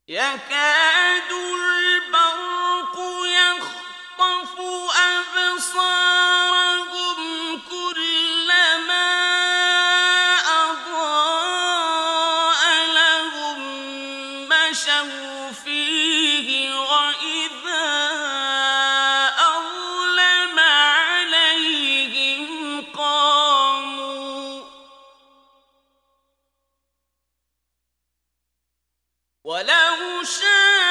يكاد البرق يخطف أبصارهم كلما أضاء لهم مشوا فيه وإذا أظلم عليهم قاموا ولو شاء